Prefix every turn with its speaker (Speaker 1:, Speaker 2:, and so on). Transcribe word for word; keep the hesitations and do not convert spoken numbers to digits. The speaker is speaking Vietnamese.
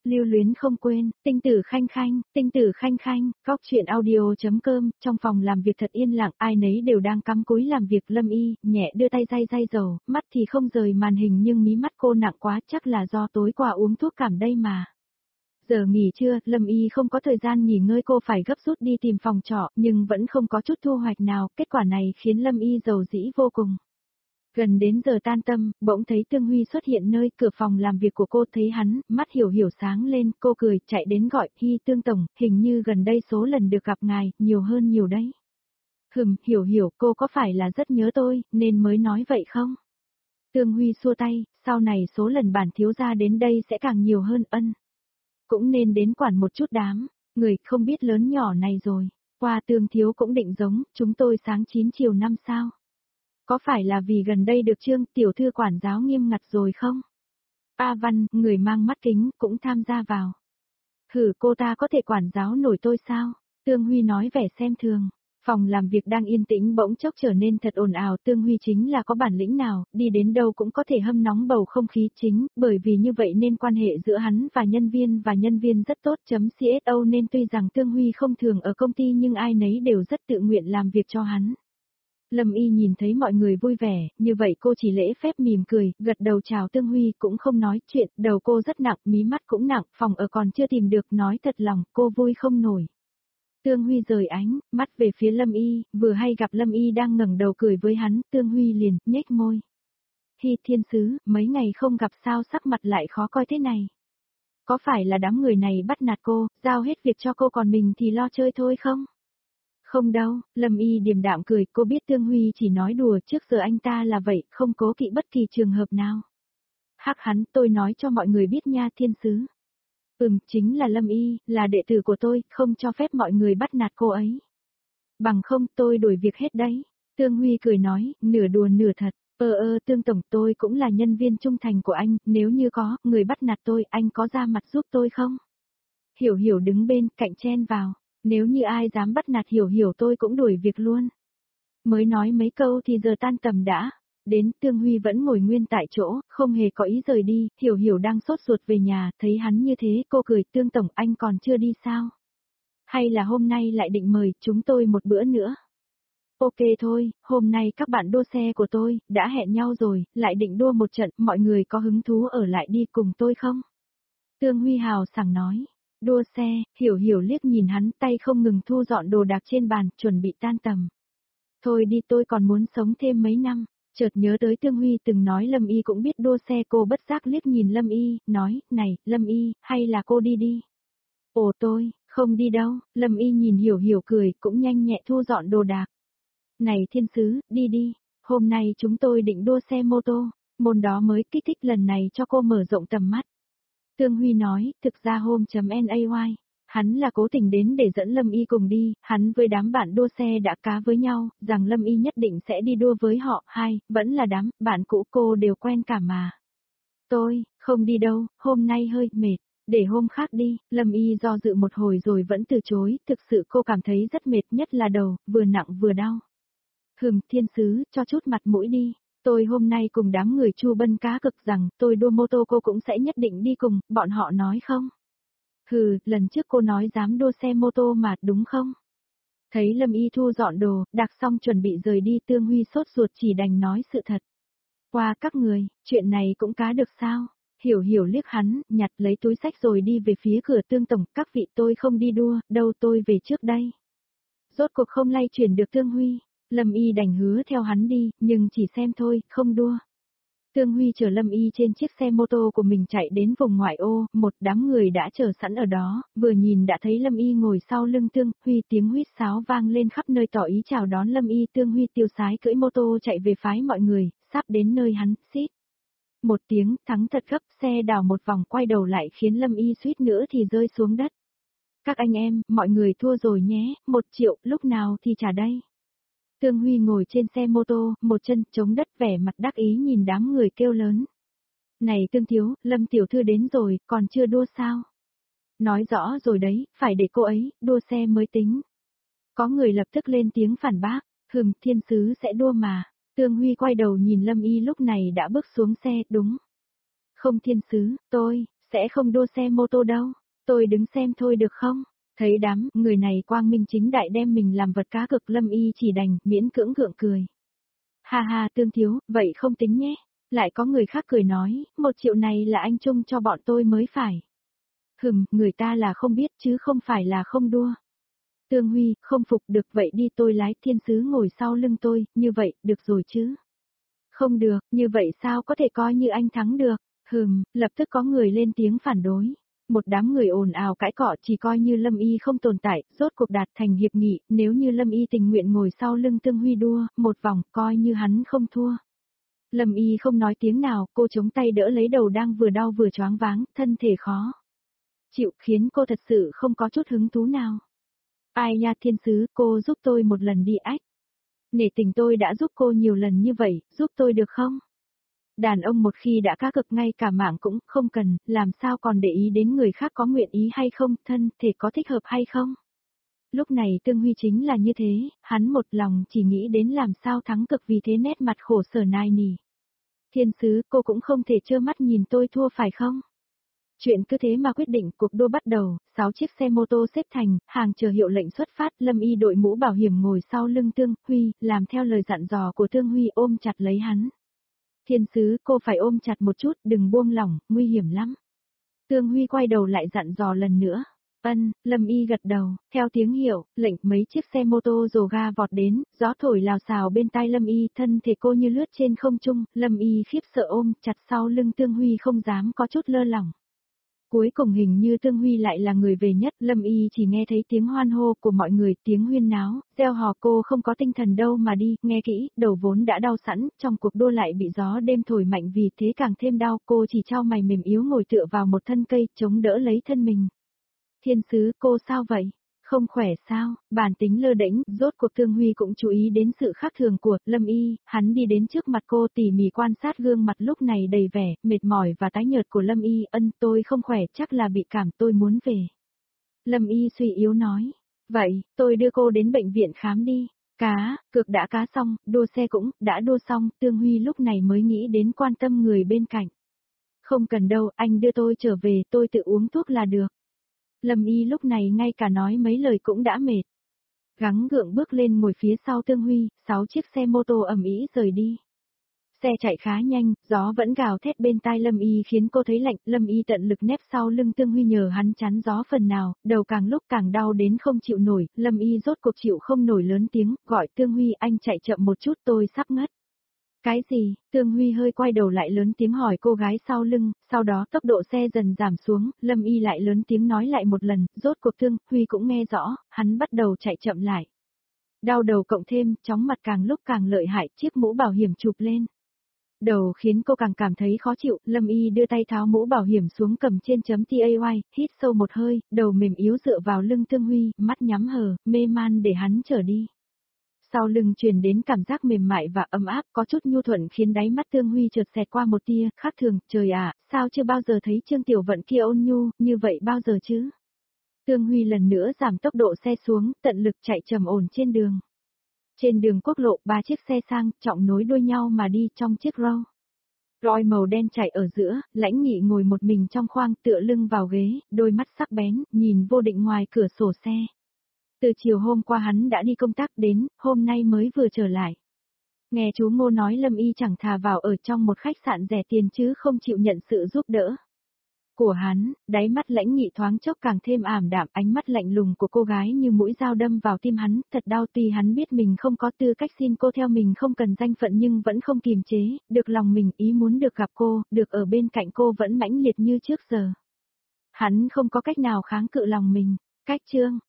Speaker 1: Lưu luyến không quên, tinh tử khanh khanh, tinh tử khanh khanh, góc chuyện audio.com, trong phòng làm việc thật yên lặng, ai nấy đều đang cắm cúi làm việc. Lâm Y, nhẹ đưa tay day day dầu, mắt thì không rời màn hình nhưng mí mắt cô nặng quá, chắc là do tối qua uống thuốc cảm đây mà. Giờ nghỉ trưa, Lâm Y không có thời gian nghỉ ngơi, cô phải gấp rút đi tìm phòng trọ, nhưng vẫn không có chút thu hoạch nào, kết quả này khiến Lâm Y giàu dĩ vô cùng. Gần đến giờ tan tầm, bỗng thấy Tương Huy xuất hiện nơi cửa phòng làm việc của cô, thấy hắn, mắt hiểu hiểu sáng lên, cô cười, chạy đến gọi, Hi Tương Tổng, hình như gần đây số lần được gặp ngài, nhiều hơn nhiều đấy. Hừm, hiểu hiểu, cô có phải là rất nhớ tôi, nên mới nói vậy không? Tương Huy xua tay, sau này số lần bản thiếu gia đến đây sẽ càng nhiều hơn, ân. Cũng nên đến quản một chút đám, người không biết lớn nhỏ này rồi, qua Tương thiếu cũng định giống, chúng tôi sáng chín chiều năm sao? Có phải là vì gần đây được Trương tiểu thư quản giáo nghiêm ngặt rồi không? A Văn, người mang mắt kính, cũng tham gia vào. Hử, cô ta có thể quản giáo nổi tôi sao? Tương Huy nói vẻ xem thường. Phòng làm việc đang yên tĩnh bỗng chốc trở nên thật ồn ào. Tương Huy chính là có bản lĩnh nào, đi đến đâu cũng có thể hâm nóng bầu không khí chính, bởi vì như vậy nên quan hệ giữa hắn và nhân viên và nhân viên rất tốt. .co nên tuy rằng Tương Huy không thường ở công ty nhưng ai nấy đều rất tự nguyện làm việc cho hắn. Lâm Y nhìn thấy mọi người vui vẻ, như vậy cô chỉ lễ phép mỉm cười, gật đầu chào Tương Huy, cũng không nói chuyện, đầu cô rất nặng, mí mắt cũng nặng, phòng ở còn chưa tìm được, nói thật lòng, cô vui không nổi. Tương Huy rời ánh, mắt về phía Lâm Y, vừa hay gặp Lâm Y đang ngẩng đầu cười với hắn, Tương Huy liền, nhếch môi. Hi thiên sứ, mấy ngày không gặp sao sắc mặt lại khó coi thế này. Có phải là đám người này bắt nạt cô, giao hết việc cho cô còn mình thì lo chơi thôi không? Không đâu, Lâm Y điềm đạm cười, cô biết Tương Huy chỉ nói đùa, trước giờ anh ta là vậy, không cố kỵ bất kỳ trường hợp nào. Hắc hắn, tôi nói cho mọi người biết nha thiên sứ. Ừm, chính là Lâm Y, là đệ tử của tôi, không cho phép mọi người bắt nạt cô ấy. Bằng không tôi đuổi việc hết đấy. Tương Huy cười nói, nửa đùa nửa thật, ơ ơ Tương Tổng, tôi cũng là nhân viên trung thành của anh, nếu như có, người bắt nạt tôi, anh có ra mặt giúp tôi không? Hiểu hiểu đứng bên, cạnh chen vào. Nếu như ai dám bắt nạt hiểu hiểu tôi cũng đuổi việc luôn. Mới nói mấy câu thì giờ tan tầm đã. Đến Tương Huy vẫn ngồi nguyên tại chỗ, không hề có ý rời đi, hiểu hiểu đang sốt ruột về nhà, thấy hắn như thế, cô cười, Tương Tổng, anh còn chưa đi sao? Hay là hôm nay lại định mời chúng tôi một bữa nữa? Ok thôi, hôm nay các bạn đua xe của tôi, đã hẹn nhau rồi, lại định đua một trận, mọi người có hứng thú ở lại đi cùng tôi không? Tương Huy hào sảng nói. Đua xe, hiểu hiểu liếc nhìn hắn, tay không ngừng thu dọn đồ đạc trên bàn, chuẩn bị tan tầm. Thôi đi, tôi còn muốn sống thêm mấy năm. Chợt nhớ tới Tương Huy từng nói Lâm Y cũng biết đua xe, cô bất giác liếc nhìn Lâm Y, nói, này, Lâm Y, hay là cô đi đi. Ồ tôi, không đi đâu, Lâm Y nhìn hiểu hiểu cười, cũng nhanh nhẹ thu dọn đồ đạc. Này thiên sứ, đi đi, hôm nay chúng tôi định đua xe mô tô, môn đó mới kích thích lần này cho cô mở rộng tầm mắt. Tương Huy nói, thực ra hôm.nay, hắn là cố tình đến để dẫn Lâm Y cùng đi, hắn với đám bạn đua xe đã cá với nhau, rằng Lâm Y nhất định sẽ đi đua với họ, hai, vẫn là đám, bạn cũ cô đều quen cả mà. Tôi, không đi đâu, hôm nay hơi mệt, để hôm khác đi, Lâm Y do dự một hồi rồi vẫn từ chối, thực sự cô cảm thấy rất mệt, nhất là đầu, vừa nặng vừa đau. Hừm, thiên sứ, cho chút mặt mũi đi. Tôi hôm nay cùng đám người Chu Bân cá cực rằng tôi đua mô tô cô cũng sẽ nhất định đi cùng, bọn họ nói không? Hừ, lần trước cô nói dám đua xe mô tô mà, đúng không? Thấy Lâm Y thu dọn đồ, đặt xong chuẩn bị rời đi, Tương Huy sốt ruột chỉ đành nói sự thật. Qua các người, chuyện này cũng cá được sao? Hiểu hiểu liếc hắn, nhặt lấy túi xách rồi đi về phía cửa. Tương Tổng, các vị tôi không đi đua, đâu tôi về trước đây. Rốt cuộc không lay chuyển được Tương Huy. Lâm Y đành hứa theo hắn đi, nhưng chỉ xem thôi, không đua. Tương Huy chở Lâm Y trên chiếc xe mô tô của mình chạy đến vùng ngoại ô, một đám người đã chờ sẵn ở đó, vừa nhìn đã thấy Lâm Y ngồi sau lưng Tương Huy, tiếng huýt sáo vang lên khắp nơi tỏ ý chào đón Lâm Y. Tương Huy tiêu sái cưỡi mô tô chạy về phái mọi người, sắp đến nơi hắn, xít. Một tiếng, thắng thật gấp, xe đảo một vòng quay đầu lại khiến Lâm Y suýt nữa thì rơi xuống đất. Các anh em, mọi người thua rồi nhé, một triệu, lúc nào thì trả đây. Tương Huy ngồi trên xe mô tô, một chân chống đất vẻ mặt đắc ý nhìn đám người kêu lớn. Này Tương thiếu, Lâm tiểu thư đến rồi, còn chưa đua sao? Nói rõ rồi đấy, phải để cô ấy, đua xe mới tính. Có người lập tức lên tiếng phản bác, hừm, thiên sứ sẽ đua mà. Tương Huy quay đầu nhìn Lâm Y lúc này đã bước xuống xe, đúng. Không thiên sứ, tôi, sẽ không đua xe mô tô đâu, tôi đứng xem thôi được không? Thấy đám người này quang minh chính đại đem mình làm vật cá cược, Lâm Y chỉ đành miễn cưỡng gượng cười. Ha ha Tương thiếu, vậy không tính nhé. Lại có người khác cười nói, một triệu này là anh chung cho bọn tôi mới phải. Hừm, người ta là không biết chứ không phải là không đua. Tương Huy, không phục được vậy đi tôi lái, thiên sứ ngồi sau lưng tôi, như vậy, được rồi chứ. Không được, như vậy sao có thể coi như anh thắng được. Hừm, lập tức có người lên tiếng phản đối. Một đám người ồn ào cãi cọ, chỉ coi như Lâm Y không tồn tại, rốt cuộc đạt thành hiệp nghị, nếu như Lâm Y tình nguyện ngồi sau lưng Tương Huy đua, một vòng, coi như hắn không thua. Lâm Y không nói tiếng nào, cô chống tay đỡ lấy đầu đang vừa đau vừa choáng váng, thân thể khó chịu, khiến cô thật sự không có chút hứng thú nào. Ai nha thiên sứ, cô giúp tôi một lần đi ách. Nể tình tôi đã giúp cô nhiều lần như vậy, giúp tôi được không? Đàn ông một khi đã cá cược ngay cả mạng cũng không cần, làm sao còn để ý đến người khác có nguyện ý hay không, thân thể có thích hợp hay không. Lúc này Tương Huy chính là như thế, hắn một lòng chỉ nghĩ đến làm sao thắng cực, vì thế nét mặt khổ sở nài nỉ. Thiên sứ, cô cũng không thể trơ mắt nhìn tôi thua phải không? Chuyện cứ thế mà quyết định, cuộc đua bắt đầu, sáu chiếc xe mô tô xếp thành, hàng chờ hiệu lệnh xuất phát, Lâm Y đội mũ bảo hiểm ngồi sau lưng Tương Huy, làm theo lời dặn dò của Tương Huy, ôm chặt lấy hắn. Thiên sứ, cô phải ôm chặt một chút, đừng buông lỏng, nguy hiểm lắm. Tương Huy quay đầu lại dặn dò lần nữa. Ân, Lâm Y gật đầu, theo tiếng hiệu, lệnh mấy chiếc xe mô tô rồ ga vọt đến, gió thổi lào xào bên tai Lâm Y, thân thể cô như lướt trên không trung, Lâm Y khiếp sợ ôm chặt sau lưng Tương Huy không dám có chút lơ lỏng. Cuối cùng hình như Tương Huy lại là người về nhất, Lâm Y chỉ nghe thấy tiếng hoan hô của mọi người, tiếng huyên náo, reo hò, cô không có tinh thần đâu mà đi, nghe kỹ, đầu vốn đã đau sẵn, trong cuộc đua lại bị gió đêm thổi mạnh vì thế càng thêm đau, cô chỉ chau mày mềm yếu ngồi tựa vào một thân cây, chống đỡ lấy thân mình. Thiên sứ, cô sao vậy? Không khỏe sao? Bản tính lơ đễnh, rốt cuộc Tương Huy cũng chú ý đến sự khác thường của Lâm Y, hắn đi đến trước mặt cô tỉ mỉ quan sát gương mặt lúc này đầy vẻ, mệt mỏi và tái nhợt của Lâm Y, ân tôi không khỏe, chắc là bị cảm, tôi muốn về. Lâm Y suy yếu nói, vậy, tôi đưa cô đến bệnh viện khám đi. Cá, cược đã cá xong, đua xe cũng, đã đua xong, Tương Huy lúc này mới nghĩ đến quan tâm người bên cạnh. Không cần đâu, anh đưa tôi trở về, tôi tự uống thuốc là được. Lâm Y lúc này ngay cả nói mấy lời cũng đã mệt. Gắng gượng bước lên ngồi phía sau Tương Huy, sáu chiếc xe mô tô ầm ĩ rời đi. Xe chạy khá nhanh, gió vẫn gào thét bên tai Lâm Y khiến cô thấy lạnh, Lâm Y tận lực nép sau lưng Tương Huy nhờ hắn chắn gió phần nào, đầu càng lúc càng đau đến không chịu nổi, Lâm Y rốt cuộc chịu không nổi lớn tiếng, gọi Tương Huy, anh chạy chậm một chút, tôi sắp ngất. Cái gì? Tương Huy hơi quay đầu lại lớn tiếng hỏi cô gái sau lưng, sau đó tốc độ xe dần giảm xuống, Lâm Y lại lớn tiếng nói lại một lần, rốt cuộc Tương Huy cũng nghe rõ, hắn bắt đầu chạy chậm lại. Đau đầu cộng thêm, chóng mặt càng lúc càng lợi hại, chiếc mũ bảo hiểm chụp lên. Đầu khiến cô càng cảm thấy khó chịu, Lâm Y đưa tay tháo mũ bảo hiểm xuống cầm trên chấm tay, hít sâu một hơi, đầu mềm yếu dựa vào lưng Tương Huy, mắt nhắm hờ, mê man để hắn trở đi. Sau lưng truyền đến cảm giác mềm mại và ấm áp, có chút nhu thuận khiến đáy mắt Tương Huy chợt xẹt qua một tia, khác thường, trời ạ, sao chưa bao giờ thấy Trương Tiểu Vận kia ôn nhu, như vậy bao giờ chứ? Tương Huy lần nữa giảm tốc độ xe xuống, tận lực chạy trầm ổn trên đường. Trên đường quốc lộ, ba chiếc xe sang, trọng nối đuôi nhau mà đi trong chiếc Rolls Royce màu đen chạy ở giữa, Lãnh Nghị ngồi một mình trong khoang tựa lưng vào ghế, đôi mắt sắc bén, nhìn vô định ngoài cửa sổ xe. Từ chiều hôm qua hắn đã đi công tác đến, hôm nay mới vừa trở lại. Nghe chú Ngô nói Lâm Y chẳng thà vào ở trong một khách sạn rẻ tiền chứ không chịu nhận sự giúp đỡ của hắn, đáy mắt Lãnh Nghị thoáng chốc càng thêm ảm đạm, ánh mắt lạnh lùng của cô gái như mũi dao đâm vào tim hắn, thật đau, tuy hắn biết mình không có tư cách xin cô theo mình, không cần danh phận nhưng vẫn không kiềm chế, được lòng mình, ý muốn được gặp cô, được ở bên cạnh cô vẫn mãnh liệt như trước giờ. Hắn không có cách nào kháng cự lòng mình. Cách chương